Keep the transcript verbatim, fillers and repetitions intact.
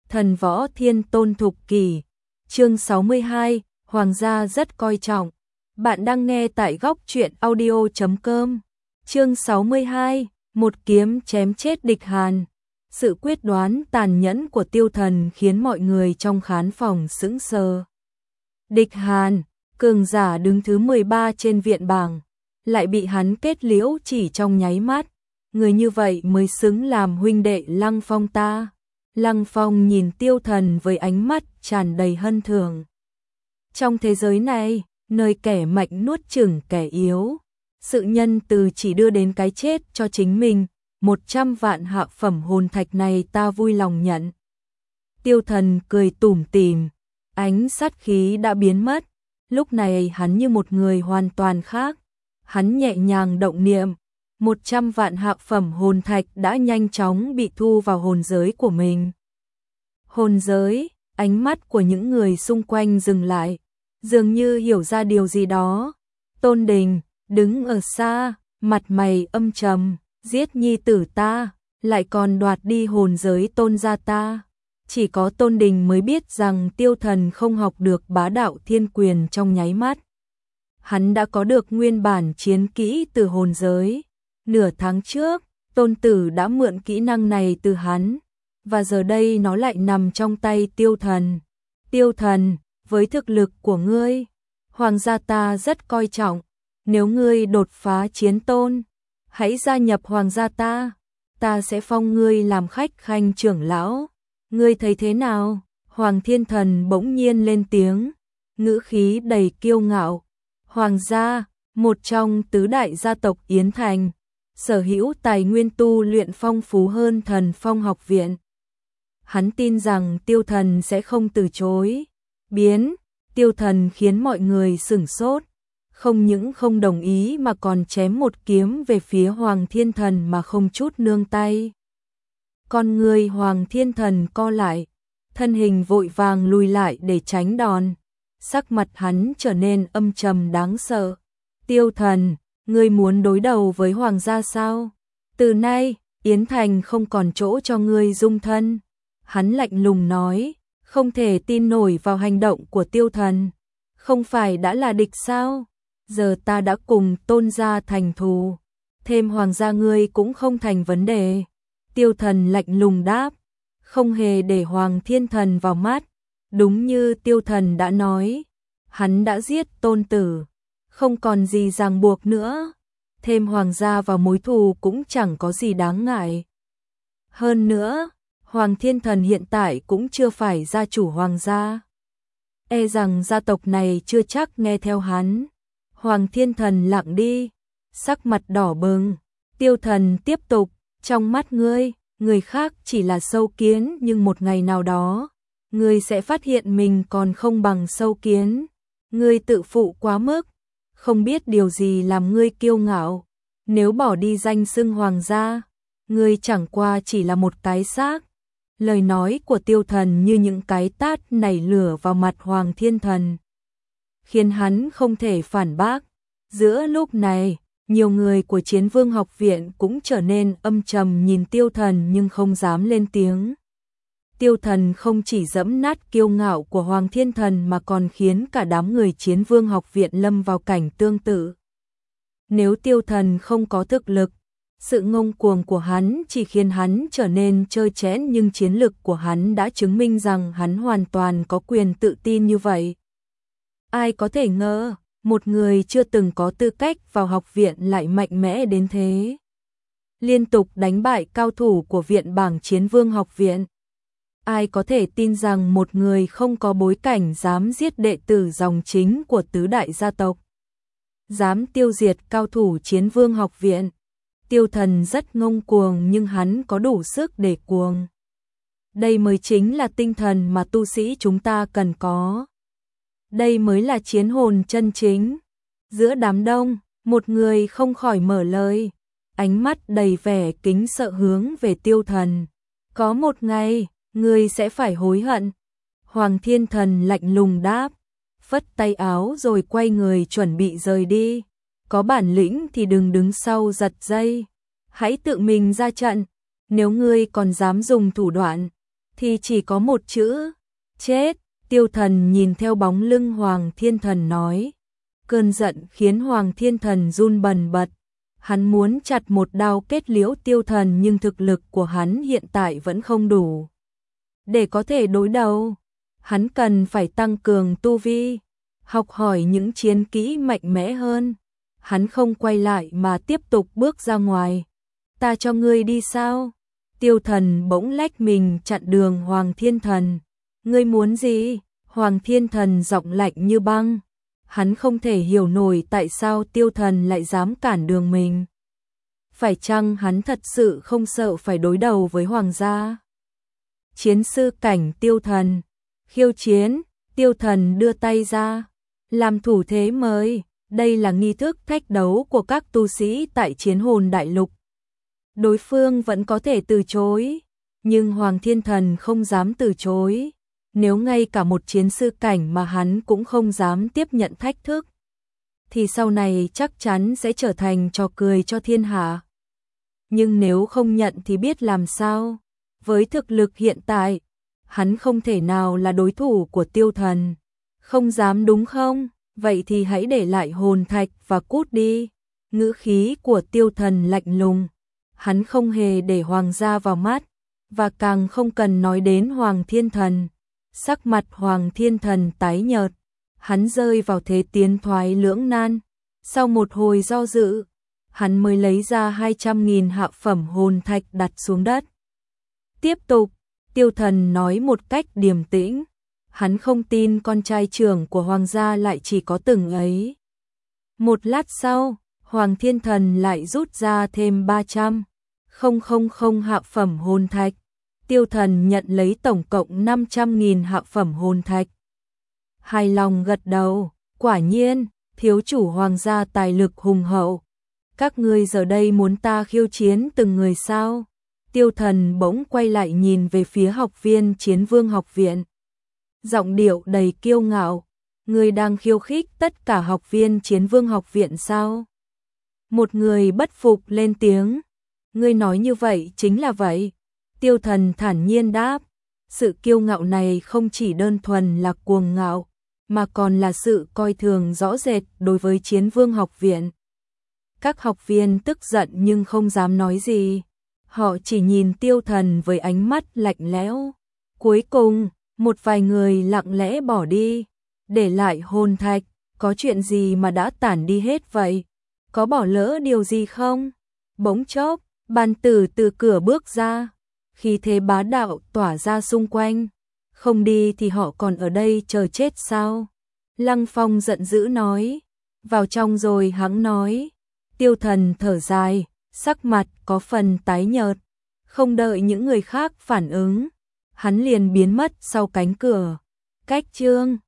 Thần võ thiên tôn thục kỷ. Chương sáu mươi hai, Hoàng gia rất coi trọng. Bạn đang nghe tại góc truyện audio chấm com. Chương sáu mươi hai, một kiếm chém chết địch Hàn. Sự quyết đoán tàn nhẫn của Tiêu Thần khiến mọi người trong khán phòng sững sờ. Địch Hàn, cường giả đứng thứ mười ba trên viện bảng, lại bị hắn kết liễu chỉ trong nháy mắt. Người như vậy mới xứng làm huynh đệ Lăng Phong ta. Lăng Phong nhìn Tiêu Thần với ánh mắt tràn đầy hân thường. Trong thế giới này, nơi kẻ mạnh nuốt chửng kẻ yếu, sự nhân từ chỉ đưa đến cái chết cho chính mình, một trăm vạn hạ phẩm hồn thạch này ta vui lòng nhận. Tiêu Thần cười tủm tỉm, ánh sát khí đã biến mất, lúc này hắn như một người hoàn toàn khác. Hắn nhẹ nhàng động niệm, một trăm vạn hạ phẩm hồn thạch đã nhanh chóng bị thu vào hồn giới của mình. Hồn giới, ánh mắt của những người xung quanh dừng lại, dường như hiểu ra điều gì đó. Tôn Đình, đứng ở xa, mặt mày âm trầm, giết nhi tử ta, lại còn đoạt đi hồn giới Tôn gia ta. Chỉ có Tôn Đình mới biết rằng Tiêu Thần không học được bá đạo thiên quyền trong nháy mắt. Hắn đã có được nguyên bản chiến kỹ từ hồn giới. Nửa tháng trước, Tôn Tử đã mượn kỹ năng này từ hắn, và giờ đây nó lại nằm trong tay Tiêu Thần. Tiêu Thần, với thực lực của ngươi, Hoàng gia ta rất coi trọng. Nếu ngươi đột phá chiến tôn, hãy gia nhập Hoàng gia ta, ta sẽ phong ngươi làm khách khanh trưởng lão. Ngươi thấy thế nào? Hoàng Thiên Thần bỗng nhiên lên tiếng, ngữ khí đầy kiêu ngạo. Hoàng gia, một trong tứ đại gia tộc Yến Thành, sở hữu tài nguyên tu luyện phong phú hơn Thần Phong học viện. Hắn tin rằng Tiêu Thần sẽ không từ chối. Biến, Tiêu Thần khiến mọi người sửng sốt, không những không đồng ý mà còn chém một kiếm về phía Hoàng Thiên Thần mà không chút nương tay. Con người Hoàng Thiên Thần co lại, thân hình vội vàng lùi lại để tránh đòn. Sắc mặt hắn trở nên âm trầm đáng sợ. Tiêu Thần, ngươi muốn đối đầu với Hoàng gia sao? Từ nay, Yến Thành không còn chỗ cho ngươi dung thân. Hắn lạnh lùng nói, không thể tin nổi vào hành động của Tiêu Thần. Không phải đã là địch sao? Giờ ta đã cùng Tôn gia thành thù, thêm Hoàng gia ngươi cũng không thành vấn đề. Tiêu Thần lạnh lùng đáp, không hề để Hoàng Thiên Thần vào mắt. Đúng như Tiêu Thần đã nói, hắn đã giết Tôn Tử, không còn gì ràng buộc nữa. Thêm Hoàng gia vào mối thù cũng chẳng có gì đáng ngại. Hơn nữa, Hoàng Thiên Thần hiện tại cũng chưa phải gia chủ Hoàng gia. E rằng gia tộc này chưa chắc nghe theo hắn. Hoàng Thiên Thần lặng đi, sắc mặt đỏ bừng. Tiêu Thần tiếp tục, trong mắt ngươi, người khác chỉ là sâu kiến, nhưng một ngày nào đó, ngươi sẽ phát hiện mình còn không bằng sâu kiến. Ngươi tự phụ quá mức, không biết điều gì làm ngươi kiêu ngạo. Nếu bỏ đi danh xưng Hoàng gia, ngươi chẳng qua chỉ là một cái xác. Lời nói của Tiêu Thần như những cái tát nảy lửa vào mặt Hoàng Thiên Thần, khiến hắn không thể phản bác. Giữa lúc này, nhiều người của Chiến Vương học viện cũng trở nên âm trầm nhìn Tiêu Thần nhưng không dám lên tiếng. Tiêu Thần không chỉ giẫm nát kiêu ngạo của Hoàng Thiên Thần mà còn khiến cả đám người Chiến Vương học viện lâm vào cảnh tương tự. Nếu Tiêu Thần không có thực lực, sự ngông cuồng của hắn chỉ khiến hắn trở nên trơ trẽn, nhưng chiến lực của hắn đã chứng minh rằng hắn hoàn toàn có quyền tự tin như vậy. Ai có thể ngờ, một người chưa từng có tư cách vào học viện lại mạnh mẽ đến thế. Liên tục đánh bại cao thủ của viện bảng Chiến Vương học viện. Ai có thể tin rằng một người không có bối cảnh dám giết đệ tử dòng chính của tứ đại gia tộc, dám tiêu diệt cao thủ Chiến Vương học viện. Tiêu Thần rất ngông cuồng nhưng hắn có đủ sức để cuồng. Đây mới chính là tinh thần mà tu sĩ chúng ta cần có. Đây mới là chiến hồn chân chính. Giữa đám đông, một người không khỏi mở lời, ánh mắt đầy vẻ kính sợ hướng về Tiêu Thần. Có một ngày, ngươi sẽ phải hối hận. Hoàng Thiên Thần lạnh lùng đáp, phất tay áo rồi quay người chuẩn bị rời đi. Có bản lĩnh thì đừng đứng sau giật dây, hãy tự mình ra trận. Nếu ngươi còn dám dùng thủ đoạn, thì chỉ có một chữ, chết. Tiêu Thần nhìn theo bóng lưng Hoàng Thiên Thần nói. Cơn giận khiến Hoàng Thiên Thần run bần bật. Hắn muốn chặt một đao kết liễu Tiêu Thần nhưng thực lực của hắn hiện tại vẫn không đủ để có thể đối đầu. Hắn cần phải tăng cường tu vi, học hỏi những chiến kỹ mạnh mẽ hơn. Hắn không quay lại mà tiếp tục bước ra ngoài. Ta cho ngươi đi sao? Tiêu Thần bỗng lách mình chặn đường Hoàng Thiên Thần. Ngươi muốn gì? Hoàng Thiên Thần giọng lạnh như băng. Hắn không thể hiểu nổi tại sao Tiêu Thần lại dám cản đường mình. Phải chăng hắn thật sự không sợ phải đối đầu với Hoàng gia? Chiến sư cảnh Tiêu Thần. Khiêu chiến. Tiêu Thần đưa tay ra, làm thủ thế mời. Đây là nghi thức thách đấu của các tu sĩ tại Chiến Hồn Đại Lục. Đối phương vẫn có thể từ chối, nhưng Hoàng Thiên Thần không dám từ chối. Nếu ngay cả một chiến sư cảnh mà hắn cũng không dám tiếp nhận thách thức, thì sau này chắc chắn sẽ trở thành trò cười cho thiên hạ. Nhưng nếu không nhận thì biết làm sao? Với thực lực hiện tại, hắn không thể nào là đối thủ của Tiêu Thần. Không dám đúng không? Vậy thì hãy để lại hồn thạch và cút đi. Ngữ khí của Tiêu Thần lạnh lùng. Hắn không hề để Hoàng gia vào mắt, và càng không cần nói đến Hoàng Thiên Thần. Sắc mặt Hoàng Thiên Thần tái nhợt, hắn rơi vào thế tiến thoái lưỡng nan. Sau một hồi do dự, hắn mới lấy ra hai trăm nghìn hạ phẩm hồn thạch đặt xuống đất. Tiếp tục, Tiêu Thần nói một cách điềm tĩnh. Hắn không tin con trai trưởng của Hoàng gia lại chỉ có từng ấy. Một lát sau, Hoàng Thiên Thần lại rút ra thêm ba trăm nghìn hạ phẩm hồn thạch. Tiêu Thần nhận lấy tổng cộng năm trăm nghìn hạ phẩm hồn thạch. Hài lòng gật đầu, quả nhiên, thiếu chủ Hoàng gia tài lực hùng hậu. Các ngươi giờ đây muốn ta khiêu chiến từng người sao? Tiêu Thần bỗng quay lại nhìn về phía học viên Chiến Vương học viện. Giọng điệu đầy kiêu ngạo, ngươi đang khiêu khích tất cả học viên Chiến Vương học viện sao? Một người bất phục lên tiếng, ngươi nói như vậy chính là vậy. Tiêu Thần thản nhiên đáp, sự kiêu ngạo này không chỉ đơn thuần là cuồng ngạo, mà còn là sự coi thường rõ rệt đối với Chiến Vương học viện. Các học viên tức giận nhưng không dám nói gì, họ chỉ nhìn Tiêu Thần với ánh mắt lạnh lẽo. Cuối cùng, một vài người lặng lẽ bỏ đi, để lại hồn thạch. Có chuyện gì mà đã tản đi hết vậy? Có bỏ lỡ điều gì không? Bỗng chốc, Bàn Tử từ cửa bước ra, khí thế bá đạo tỏa ra xung quanh. Không đi thì họ còn ở đây chờ chết sao? Lăng Phong giận dữ nói. Vào trong rồi hắn nói. Tiêu Thần thở dài, sắc mặt có phần tái nhợt. Không đợi những người khác phản ứng, hắn liền biến mất sau cánh cửa. Cách chương